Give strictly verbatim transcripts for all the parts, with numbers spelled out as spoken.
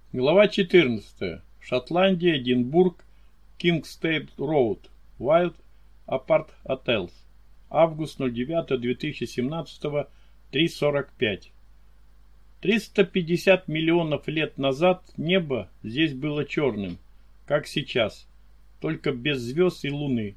Глава четырнадцатая. Шотландия, Эдинбург, Кингстейд Роуд, Wild Apart Hotels. Август девятого две тысячи семнадцатого, три сорок пять. триста пятьдесят миллионов лет назад небо здесь было черным, как сейчас, только без звезд и луны.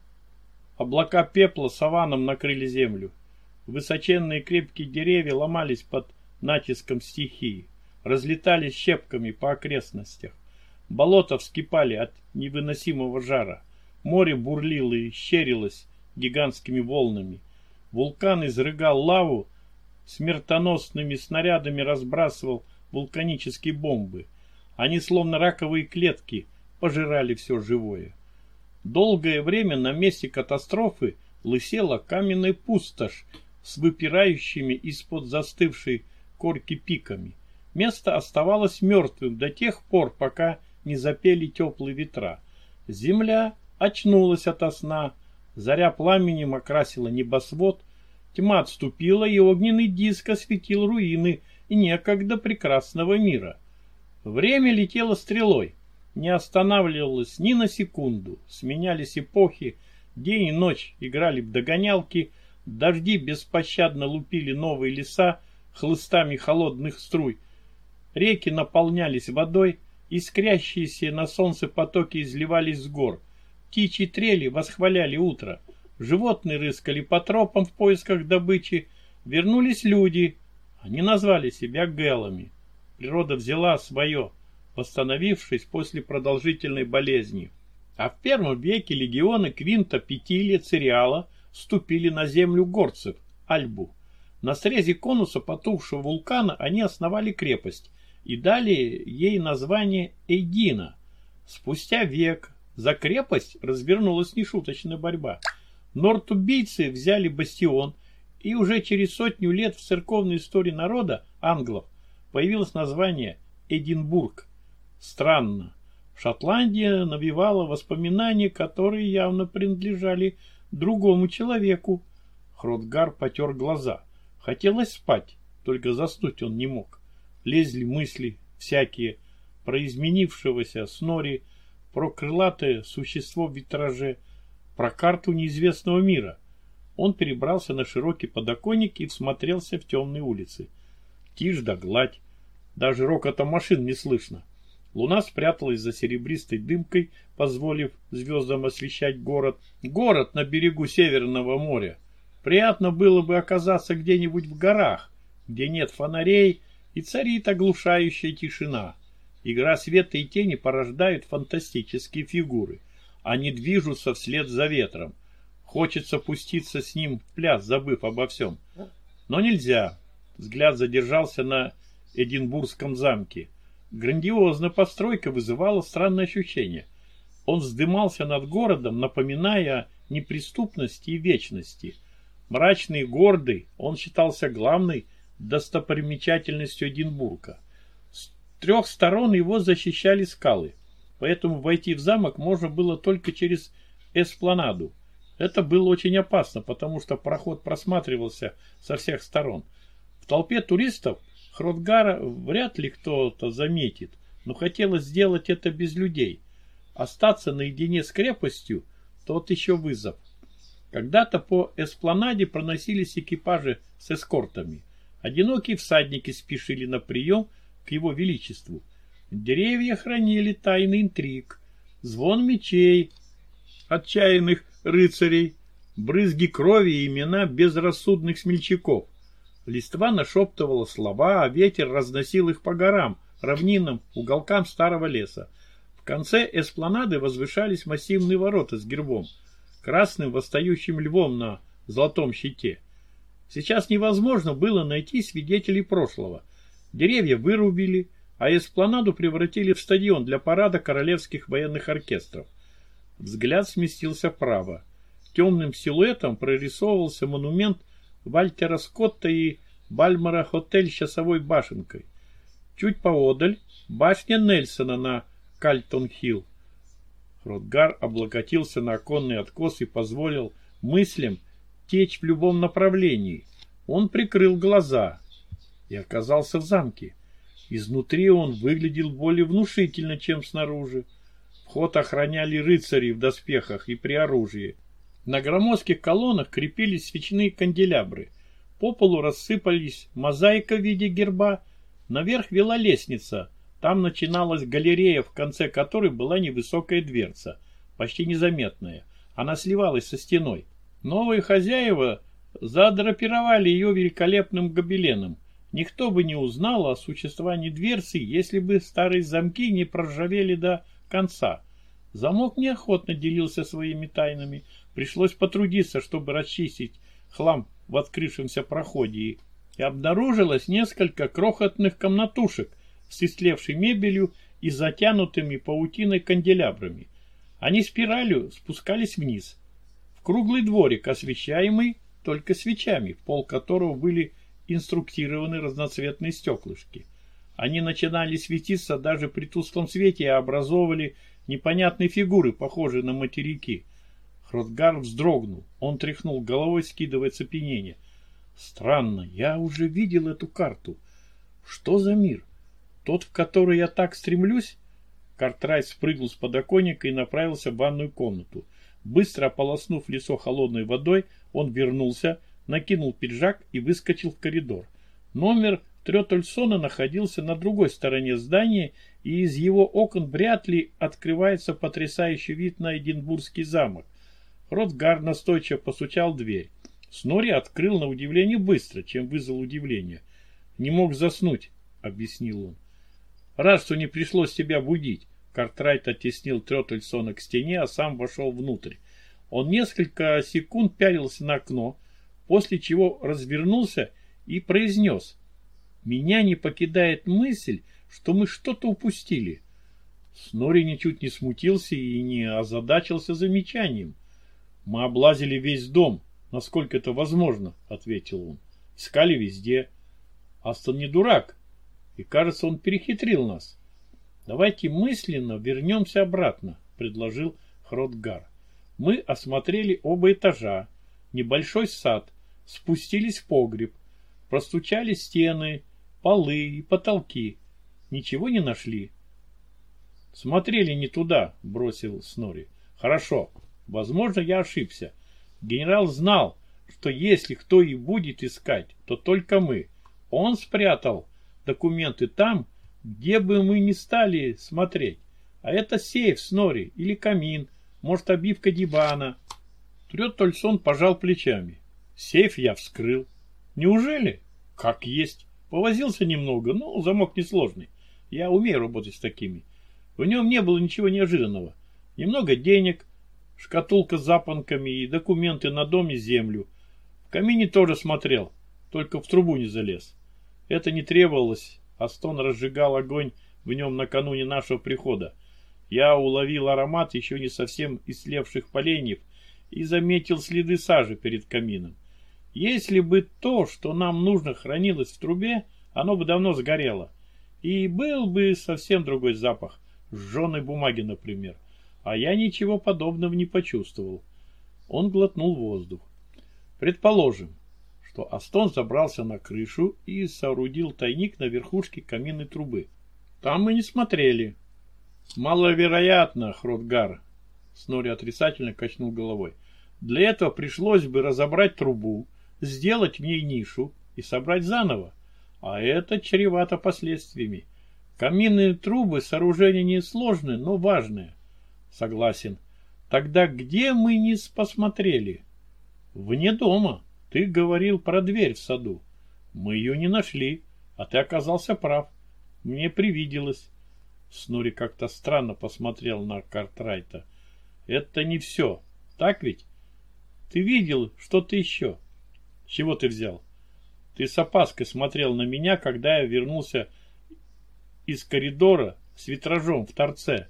Облака пепла саваном накрыли землю. Высоченные крепкие деревья ломались под натиском стихии, разлетались щепками по окрестностях. Болота вскипали от невыносимого жара. Море бурлило и щерилось гигантскими волнами. Вулкан изрыгал лаву, смертоносными снарядами разбрасывал вулканические бомбы. Они, словно раковые клетки, пожирали все живое. Долгое время на месте катастрофы лысела каменная пустошь с выпирающими из-под застывшей корки пиками. Место оставалось мертвым до тех пор, пока не запели теплые ветра. Земля очнулась ото сна, заря пламенем окрасила небосвод, тьма отступила, и огненный диск осветил руины и некогда прекрасного мира. Время летело стрелой, не останавливалось ни на секунду, сменялись эпохи, день и ночь играли в догонялки, дожди беспощадно лупили новые леса хлыстами холодных струй, реки наполнялись водой, искрящиеся на солнце потоки изливались с гор, птичьи трели восхваляли утро, животные рыскали по тропам в поисках добычи, вернулись люди, они назвали себя гэлами. Природа взяла свое, восстановившись после продолжительной болезни. А в первом веке легионы Квинта Петилия Цереала ступили на землю горцев, Альбу. На срезе конуса потухшего вулкана они основали крепость и дали ей название Эйдина. Спустя век за крепость развернулась нешуточная борьба. Нортубийцы взяли бастион, и уже через сотню лет в церковной истории народа, англов, появилось название Эдинбург. Странно. Шотландия навевала воспоминания, которые явно принадлежали другому человеку. Хротгар потер глаза. Хотелось спать, только заснуть он не мог. Лезли мысли всякие про изменившегося Снори, про крылатое существо в витраже, про карту неизвестного мира. Он перебрался на широкий подоконник и всмотрелся в темные улицы. Тишь да гладь, даже рокота машин не слышно. Луна спряталась за серебристой дымкой, позволив звездам освещать город. Город на берегу Северного моря. Приятно было бы оказаться где-нибудь в горах, где нет фонарей и царит оглушающая тишина. Игра света и тени порождает фантастические фигуры. Они движутся вслед за ветром. Хочется пуститься с ним в пляс, забыв обо всем. Но нельзя. Взгляд задержался на Эдинбургском замке. Грандиозная постройка вызывала странное ощущение. Он вздымался над городом, напоминая о неприступности и вечности. Мрачный и гордый, он считался главной достопримечательностью Эдинбурга. С трех сторон его защищали скалы, поэтому войти в замок можно было только через эспланаду. Это было очень опасно, потому что проход просматривался со всех сторон. В толпе туристов Хротгара вряд ли кто-то заметит, но хотелось сделать это без людей. Остаться наедине с крепостью – тот еще вызов. Когда-то по эспланаде проносились экипажи с эскортами. Одинокие всадники спешили на прием к его величеству. Деревья хранили тайный интриг, звон мечей, отчаянных рыцарей, брызги крови и имена безрассудных смельчаков. Листва нашептывала слова, а ветер разносил их по горам, равнинам, уголкам старого леса. В конце эспланады возвышались массивные ворота с гербом, красным восстающим львом на золотом щите. Сейчас невозможно было найти свидетелей прошлого. Деревья вырубили, а эспланаду превратили в стадион для парада королевских военных оркестров. Взгляд сместился вправо. Темным силуэтом прорисовывался монумент Вальтера Скотта и Бальмора Хотель с часовой башенкой. Чуть поодаль башня Нельсона на Кальтон-Хилл. Хротгар облокотился на оконный откос и позволил мыслям течь в любом направлении. Он прикрыл глаза и оказался в замке. Изнутри он выглядел более внушительно, чем снаружи. Вход охраняли рыцари в доспехах и при оружии. На громоздких колоннах крепились свечные канделябры. По полу рассыпались мозаика в виде герба. Наверх вела лестница. Там начиналась галерея, в конце которой была невысокая дверца, почти незаметная. Она сливалась со стеной. Новые хозяева задрапировали ее великолепным гобеленом. Никто бы не узнал о существовании дверцы, если бы старые замки не проржавели до конца. Замок неохотно делился своими тайнами. Пришлось потрудиться, чтобы расчистить хлам в открывшемся проходе. И обнаружилось несколько крохотных комнатушек с истлевшей мебелью и затянутыми паутиной канделябрами. Они спиралью спускались вниз, в круглый дворик, освещаемый только свечами, пол которого были инструктированы разноцветные стеклышки. Они начинали светиться даже при тусклом свете и образовывали непонятные фигуры, похожие на материки. Хротгар вздрогнул. Он тряхнул головой, скидывая цепенение. Странно, я уже видел эту карту. Что за мир? Тот, в который я так стремлюсь? Картрайт спрыгнул с подоконника и направился в ванную комнату. Быстро ополоснув лицо холодной водой, он вернулся, накинул пиджак и выскочил в коридор. Номер Трётельсона находился на другой стороне здания, и из его окон вряд ли открывается потрясающий вид на Эдинбургский замок. Хротгар настойчиво постучал в дверь. Снори открыл на удивление быстро, чем вызвал удивление. «Не мог заснуть», — объяснил он. «Рад, что не пришлось тебя будить». Картрайт оттеснил Трётельсона к стене, а сам вошел внутрь. Он несколько секунд пялился на окно, после чего развернулся и произнес: «Меня не покидает мысль, что мы что-то упустили». Снори ничуть не смутился и не озадачился замечанием. «Мы облазили весь дом, насколько это возможно», — ответил он. «Искали везде. Астон не дурак, и, кажется, он перехитрил нас. Давайте мысленно вернемся обратно», — предложил Хротгар. «Мы осмотрели оба этажа, небольшой сад, спустились в погреб, простучали стены, полы и потолки. Ничего не нашли». «Смотрели не туда», — бросил Снори. «Хорошо. Возможно, я ошибся. Генерал знал, что если кто и будет искать, то только мы. Он спрятал документы там, где бы мы ни стали смотреть. А это сейф Снори или камин, может, обивка дивана». Трётельсон пожал плечами. «Сейф я вскрыл». «Неужели?» «Как есть. Повозился немного, но замок несложный. Я умею работать с такими. В нем не было ничего неожиданного. Немного денег, шкатулка с запонками и документы на дом и землю. В камине тоже смотрел, только в трубу не залез. Это не требовалось. Астон разжигал огонь в нем накануне нашего прихода. Я уловил аромат еще не совсем истлевших поленьев и заметил следы сажи перед камином. Если бы то, что нам нужно, хранилось в трубе, оно бы давно сгорело. И был бы совсем другой запах, сжженной бумаги, например. А я ничего подобного не почувствовал. Он глотнул воздух. Предположим, что Астон забрался на крышу и соорудил тайник на верхушке каминной трубы. Там мы не смотрели. Маловероятно, Хротгар. Снори отрицательно качнул головой. Для этого пришлось бы разобрать трубу, сделать в ней нишу и собрать заново. А это чревато последствиями. Каминные трубы сооружение несложное, но важное. Согласен. Тогда где мы не посмотрели? Вне дома. Ты говорил про дверь в саду. Мы ее не нашли, а ты оказался прав. Мне привиделось. Снори как-то странно посмотрел на Картрайта. Это не все. Так ведь? Ты видел что-то еще? Чего ты взял? Ты с опаской смотрел на меня, когда я вернулся из коридора с витражом в торце.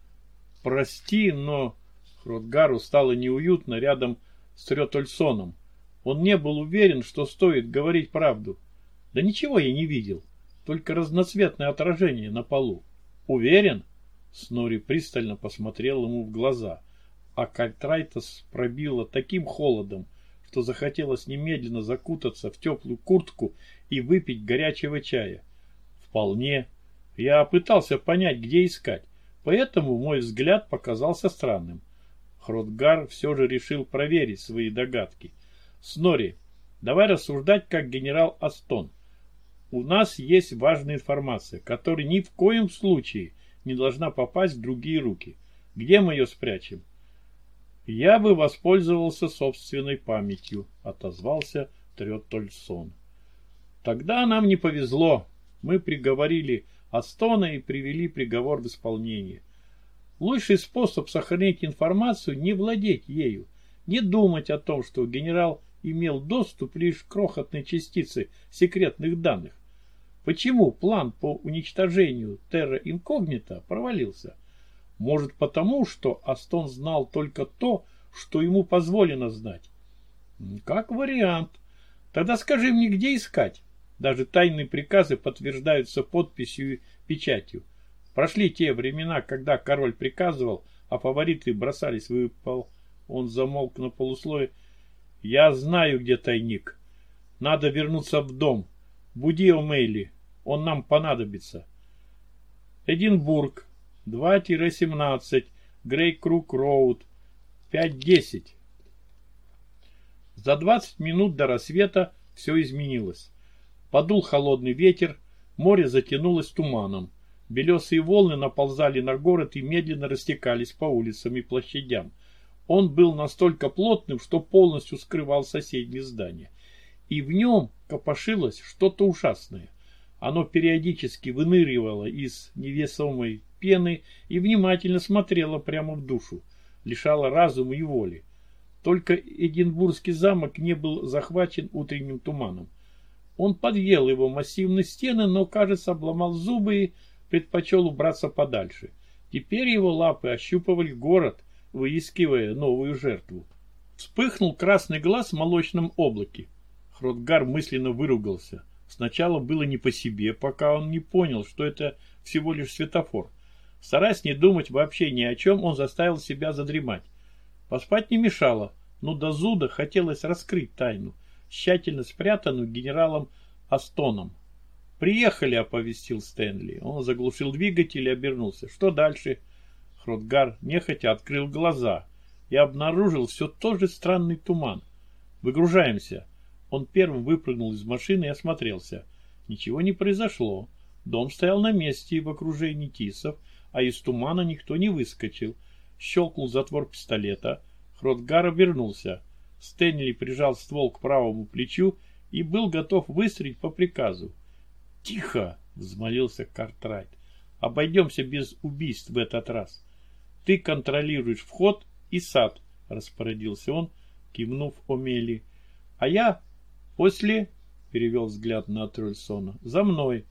Прости, но Хротгару стало неуютно рядом с Трётельсоном. Он не был уверен, что стоит говорить правду. Да ничего я не видел, только разноцветное отражение на полу. Уверен? Снори пристально посмотрел ему в глаза, а Картрайтас пробило таким холодом, что захотелось немедленно закутаться в теплую куртку и выпить горячего чая. В Вполне. Я пытался понять, где искать, поэтому мой взгляд показался странным. Хротгар все же решил проверить свои догадки. Снори, давай рассуждать как генерал Астон. У нас есть важная информация, которая ни в коем случае не должна попасть в другие руки. Где мы ее спрячем? Я бы воспользовался собственной памятью, отозвался Трёттельсон. Тогда нам не повезло. Мы приговорили Астона и привели приговор в исполнение. Лучший способ сохранить информацию — не владеть ею, не думать о том, что генерал имел доступ лишь к крохотной частице секретных данных. Почему план по уничтожению Терра Инкогнита провалился? Может, потому, что Астон знал только то, что ему позволено знать? Как вариант. Тогда скажи мне, где искать? Даже тайные приказы подтверждаются подписью и печатью. Прошли те времена, когда король приказывал, а фавориты бросались в выпал. Он замолк на полуслове. Я знаю, где тайник. Надо вернуться в дом. Буди О'Мейли. Он нам понадобится. Эдинбург. два семнадцать. Грейкрук Роуд. пять десять. За двадцать минут до рассвета все изменилось. Подул холодный ветер, море затянулось туманом. Белесые волны наползали на город и медленно растекались по улицам и площадям. Он был настолько плотным, что полностью скрывал соседние здания. И в нем копошилось что-то ужасное. Оно периодически выныривало из невесомой пены и внимательно смотрело прямо в душу, лишало разума и воли. Только Эдинбургский замок не был захвачен утренним туманом. Он подъел его массивные стены, но, кажется, обломал зубы и предпочел убраться подальше. Теперь его лапы ощупывали город, выискивая новую жертву. Вспыхнул красный глаз в молочном облаке. Хротгар мысленно выругался. Сначала было не по себе, пока он не понял, что это всего лишь светофор. Стараясь не думать вообще ни о чем, он заставил себя задремать. Поспать не мешало, но до зуда хотелось раскрыть тайну, тщательно спрятанную генералом Астоном. «Приехали», — оповестил Стэнли. Он заглушил двигатель и обернулся. «Что дальше?» Хротгар нехотя открыл глаза и обнаружил все тот же странный туман. «Выгружаемся». Он первым выпрыгнул из машины и осмотрелся. Ничего не произошло. Дом стоял на месте и в окружении тисов, а из тумана никто не выскочил. Щелкнул затвор пистолета. Хротгар обернулся. Стэнли прижал ствол к правому плечу и был готов выстрелить по приказу. «Тихо!» — взмолился Картрайт. «Обойдемся без убийств в этот раз. Ты контролируешь вход и сад», — распорядился он, кивнув О'Мейли. «А я после...» — перевел взгляд на Трёттельсона. «За мной».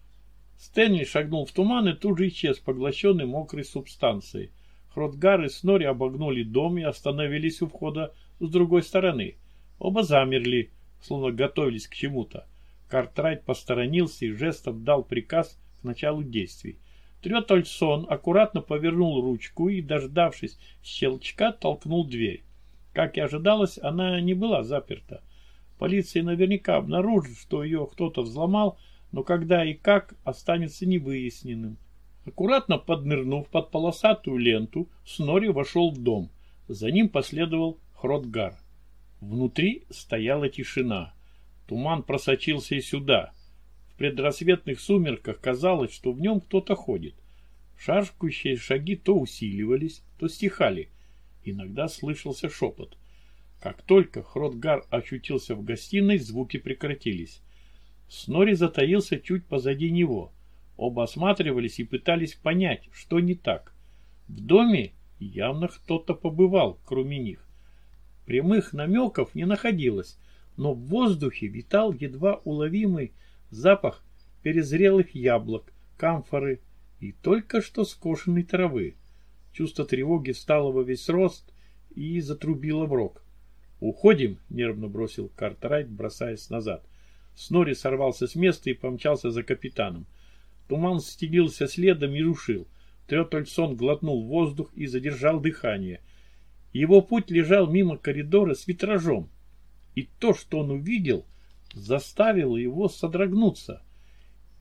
Стэнли шагнул в туман и тут же исчез, поглощенный мокрой субстанцией. Хротгар и Снори обогнули дом и остановились у входа с другой стороны. Оба замерли, словно готовились к чему-то. Картрайт посторонился и жестом дал приказ к началу действий. Трёттельсон аккуратно повернул ручку и, дождавшись щелчка, толкнул дверь. Как и ожидалось, она не была заперта. Полиция наверняка обнаружит, что ее кто-то взломал, но когда и как, останется невыясненным. Аккуратно поднырнув под полосатую ленту, Снори вошел в дом. За ним последовал Хротгар. Внутри стояла тишина. Туман просочился и сюда. В предрассветных сумерках казалось, что в нем кто-то ходит. Шаркающие шаги то усиливались, то стихали. Иногда слышался шепот. Как только Хротгар очутился в гостиной, звуки прекратились. Снори затаился чуть позади него. Оба осматривались и пытались понять, что не так. В доме явно кто-то побывал, кроме них. Прямых намеков не находилось, но в воздухе витал едва уловимый запах перезрелых яблок, камфоры и только что скошенной травы. Чувство тревоги встало во весь рост и затрубило в рог. «Уходим», — нервно бросил Картрайт, бросаясь назад. Снори сорвался с места и помчался за капитаном. Туман стелился следом и рушил. Трёттельсон глотнул воздух и задержал дыхание. Его путь лежал мимо коридора с витражом. И то, что он увидел, заставило его содрогнуться.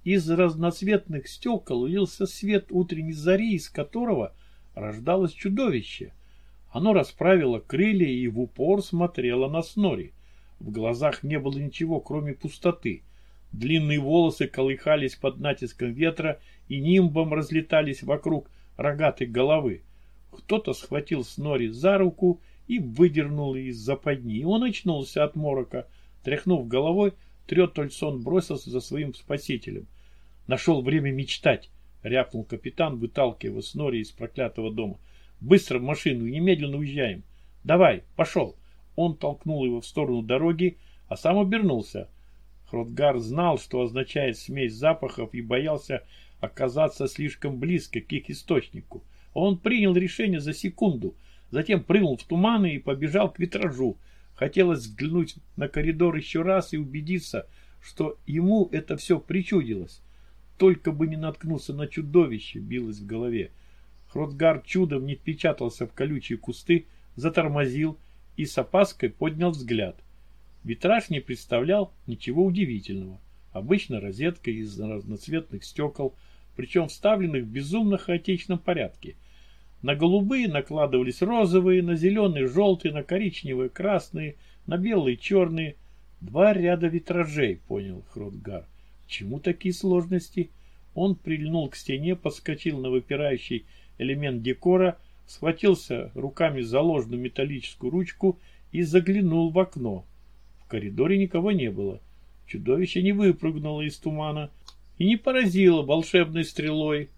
Из разноцветных стекол лился свет утренней зари, из которого рождалось чудовище. Оно расправило крылья и в упор смотрело на Снори. В глазах не было ничего, кроме пустоты. Длинные волосы колыхались под натиском ветра и нимбом разлетались вокруг рогатой головы. Кто-то схватил Снори за руку и выдернул из западни. Он очнулся от морока. Тряхнув головой, Трётольсон бросился за своим спасителем. «Нашел время мечтать!» — рявкнул капитан, выталкивая Снори из проклятого дома. «Быстро в машину и немедленно уезжаем! Давай, пошел!» Он толкнул его в сторону дороги, а сам обернулся. Хротгар знал, что означает смесь запахов, и боялся оказаться слишком близко к их источнику. Он принял решение за секунду, затем прыгнул в туманы и побежал к витражу. Хотелось взглянуть на коридор еще раз и убедиться, что ему это все причудилось. Только бы не наткнуться на чудовище, билось в голове. Хротгар чудом не впечатался в колючие кусты, затормозил и с опаской поднял взгляд. Витраж не представлял ничего удивительного. Обычно розетка из разноцветных стекол, причем вставленных в безумно хаотичном порядке. На голубые накладывались розовые, на зеленые желтые, на коричневые красные, на белые черные. Два ряда витражей, понял Хротгар. Чему такие сложности? Он прильнул к стене, подскочил на выпирающий элемент декора, схватился руками за ложную металлическую ручку и заглянул в окно. В коридоре никого не было. Чудовище не выпрыгнуло из тумана и не поразило волшебной стрелой.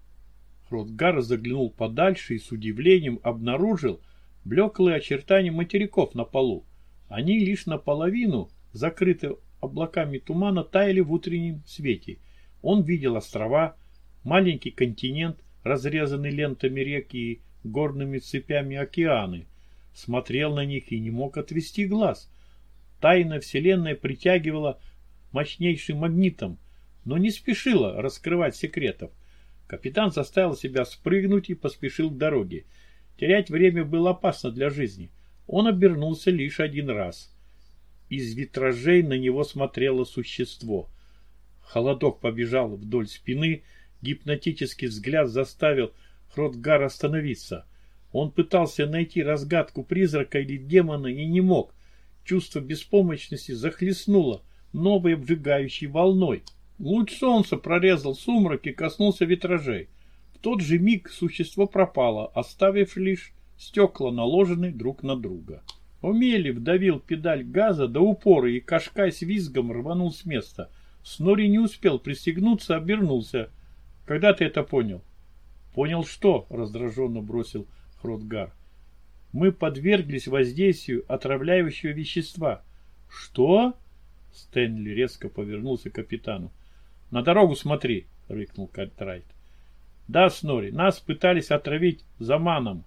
Хротгар заглянул подальше и с удивлением обнаружил блеклые очертания материков на полу. Они лишь наполовину, закрыты облаками тумана, таяли в утреннем свете. Он видел острова, маленький континент, разрезанный лентами рек и горными цепями океаны. Смотрел на них и не мог отвести глаз. Тайна вселенная притягивала мощнейшим магнитом, но не спешила раскрывать секретов. Капитан заставил себя спрыгнуть и поспешил к дороге. Терять время было опасно для жизни. Он обернулся лишь один раз. Из витражей на него смотрело существо. Холодок побежал вдоль спины, гипнотический взгляд заставил Хротгара остановиться. Он пытался найти разгадку призрака или демона и не мог. Чувство беспомощности захлестнуло новой обжигающей волной. Луч солнца прорезал сумрак и коснулся витражей. В тот же миг существо пропало, оставив лишь стекла, наложенные друг на друга. Омели вдавил педаль газа до упора, и Кашкай с визгом рванул с места. Снори не успел пристегнуться, обернулся. «Когда ты это понял?» «Понял что?» — раздраженно бросил Хротгар. «Мы подверглись воздействию отравляющего вещества». «Что?» — Стэнли резко повернулся к капитану. «На дорогу смотри!» — рыкнул Картрайт. «Да, Снори, нас пытались отравить заманом.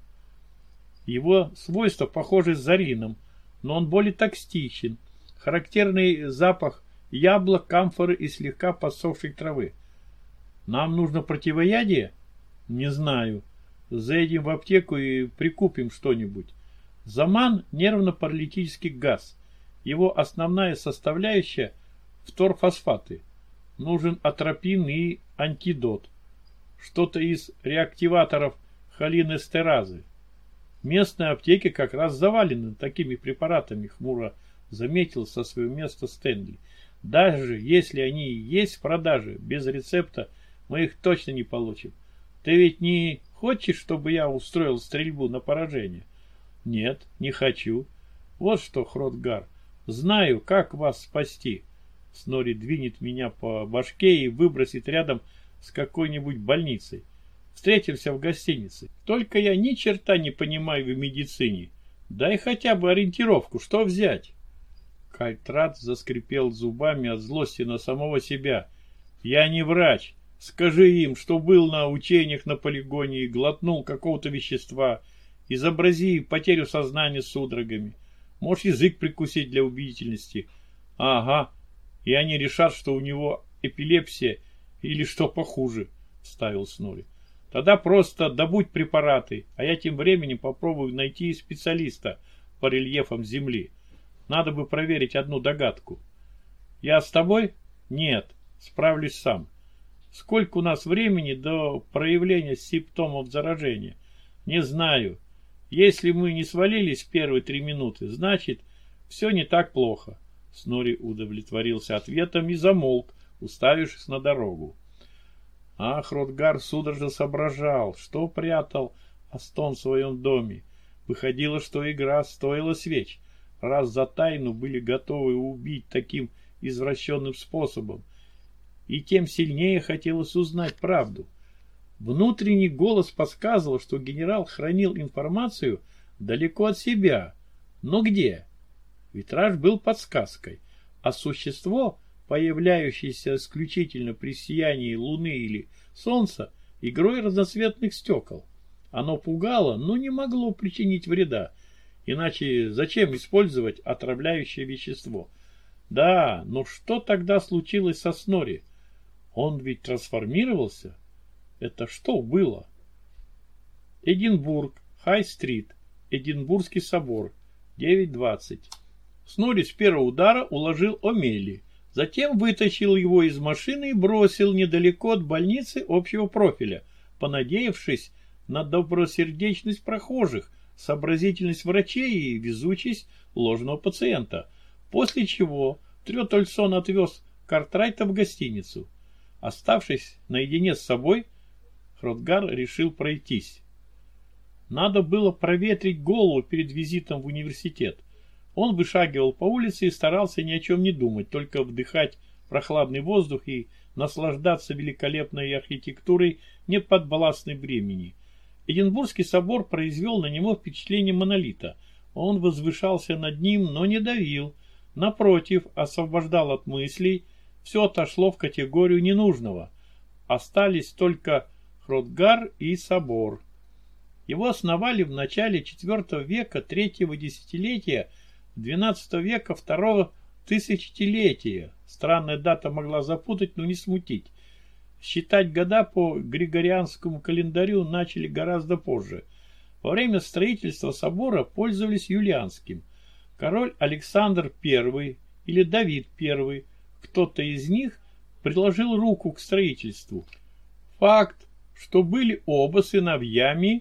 Его свойства похожи с зарином, но он более токсичен. Характерный запах яблок, камфоры и слегка подсохшей травы. Нам нужно противоядие? Не знаю. Заедем в аптеку и прикупим что-нибудь. Заман – нервно-паралитический газ. Его основная составляющая – фторфосфаты. Нужен атропин и антидот. Что-то из реактиваторов холинестеразы. Местные аптеки как раз завалены такими препаратами, хмуро заметил со своего места Стэнли. Даже если они и есть в продаже, без рецепта мы их точно не получим. Ты ведь не хочешь, чтобы я устроил стрельбу на поражение? Нет, не хочу. Вот что, Хротгар, знаю, как вас спасти. Снори двинет меня по башке и выбросит рядом с какой-нибудь больницей. Встретимся в гостинице. Только я ни черта не понимаю в медицине. Дай хотя бы ориентировку, что взять. Кальтрат заскрипел зубами от злости на самого себя. Я не врач. Скажи им, что был на учениях на полигоне и глотнул какого-то вещества. Изобрази потерю сознания судорогами. Можешь язык прикусить для убедительности. Ага. И они решат, что у него эпилепсия или что похуже, вставил Снори. Тогда просто добудь препараты, а я тем временем попробую найти специалиста по рельефам Земли. Надо бы проверить одну догадку. Я с тобой? Нет, справлюсь сам. Сколько у нас времени до проявления симптомов заражения? Не знаю. Если мы не свалились в первые три минуты, значит, все не так плохо. Снори удовлетворился ответом и замолк, уставившись на дорогу. А Хротгар судорожно соображал, что прятал Астон в своем доме. Выходило, что игра стоила свеч, раз за тайну были готовы убить таким извращенным способом. И тем сильнее хотелось узнать правду. Внутренний голос подсказывал, что генерал хранил информацию далеко от себя. Но где? Витраж был подсказкой, а существо, появляющееся исключительно при сиянии луны или солнца, игрой разноцветных стекол. Оно пугало, но не могло причинить вреда. Иначе зачем использовать отравляющее вещество? Да, но что тогда случилось со Снори? Он ведь трансформировался? Это что было? Эдинбург, Хай-стрит, Эдинбургский собор, девять двадцать. Снори с первого удара уложил Омели, затем вытащил его из машины и бросил недалеко от больницы общего профиля, понадеявшись на добросердечность прохожих, сообразительность врачей и везучесть ложного пациента, после чего Трётольсон отвез Картрайта в гостиницу. Оставшись наедине с собой, Хротгар решил пройтись. Надо было проветрить голову перед визитом в университет. Он вышагивал по улице и старался ни о чем не думать, только вдыхать прохладный воздух и наслаждаться великолепной архитектурой неподвластной бремени. Эдинбургский собор произвел на него впечатление монолита. Он возвышался над ним, но не давил. Напротив, освобождал от мыслей, все отошло в категорию ненужного. Остались только Хротгар и собор. Его основали в начале четвёртого века третьего десятилетия двенадцатого века второго тысячелетия. Странная дата могла запутать, но не смутить. Считать года по григорианскому календарю начали гораздо позже. Во время строительства собора пользовались юлианским. Король Александр Первый или Давид Первый, кто-то из них, приложил руку к строительству. Факт, что были оба сыновьями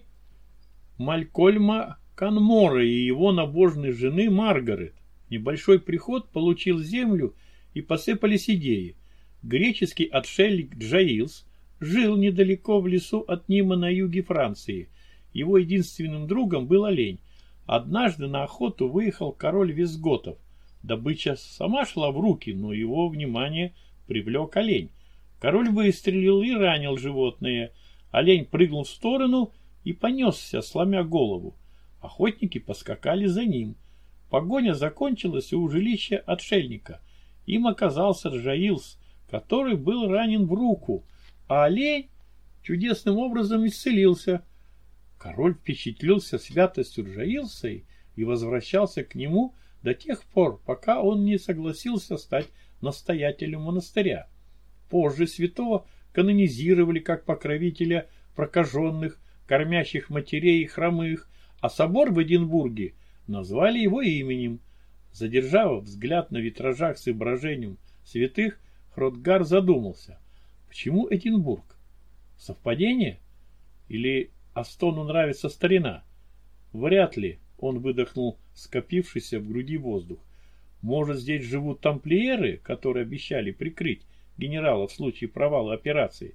Малькольма Канмора и его набожной жены Маргарет. Небольшой приход получил землю и посыпались идеи. Греческий отшельник Джаилс жил недалеко в лесу от Нима на юге Франции. Его единственным другом был олень. Однажды на охоту выехал король визготов. Добыча сама шла в руки, но его внимание привлек олень. Король выстрелил и ранил животное. Олень прыгнул в сторону и понесся, сломя голову. Охотники поскакали за ним. Погоня закончилась у жилища отшельника. Им оказался Джаилс, который был ранен в руку, а олень чудесным образом исцелился. Король впечатлился святостью Джаилса и возвращался к нему до тех пор, пока он не согласился стать настоятелем монастыря. Позже святого канонизировали как покровителя прокаженных, кормящих матерей и хромых, а собор в Эдинбурге назвали его именем. Задержав взгляд на витражах с изображением святых, Хротгар задумался. Почему Эдинбург? Совпадение? Или Астону нравится старина? Вряд ли, он выдохнул скопившийся в груди воздух. Может, здесь живут тамплиеры, которые обещали прикрыть генерала в случае провала операции?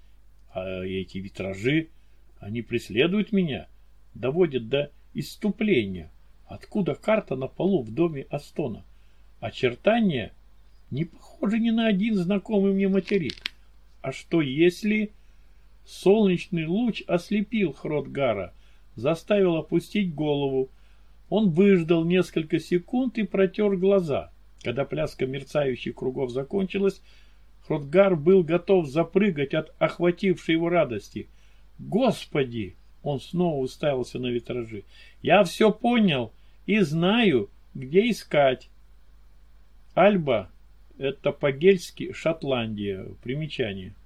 А эти витражи, они преследуют меня, доводят до исступления. Откуда карта на полу в доме Астона? Очертания не похожи ни на один знакомый мне материк. А что если... Солнечный луч ослепил Хротгара, заставил опустить голову. Он выждал несколько секунд и протер глаза. Когда пляска мерцающих кругов закончилась, Хротгар был готов запрыгать от охватившей его радости. «Господи!» — он снова уставился на витражи. «Я все понял и знаю, где искать». Альба — это по-гельски Шотландия. Примечание.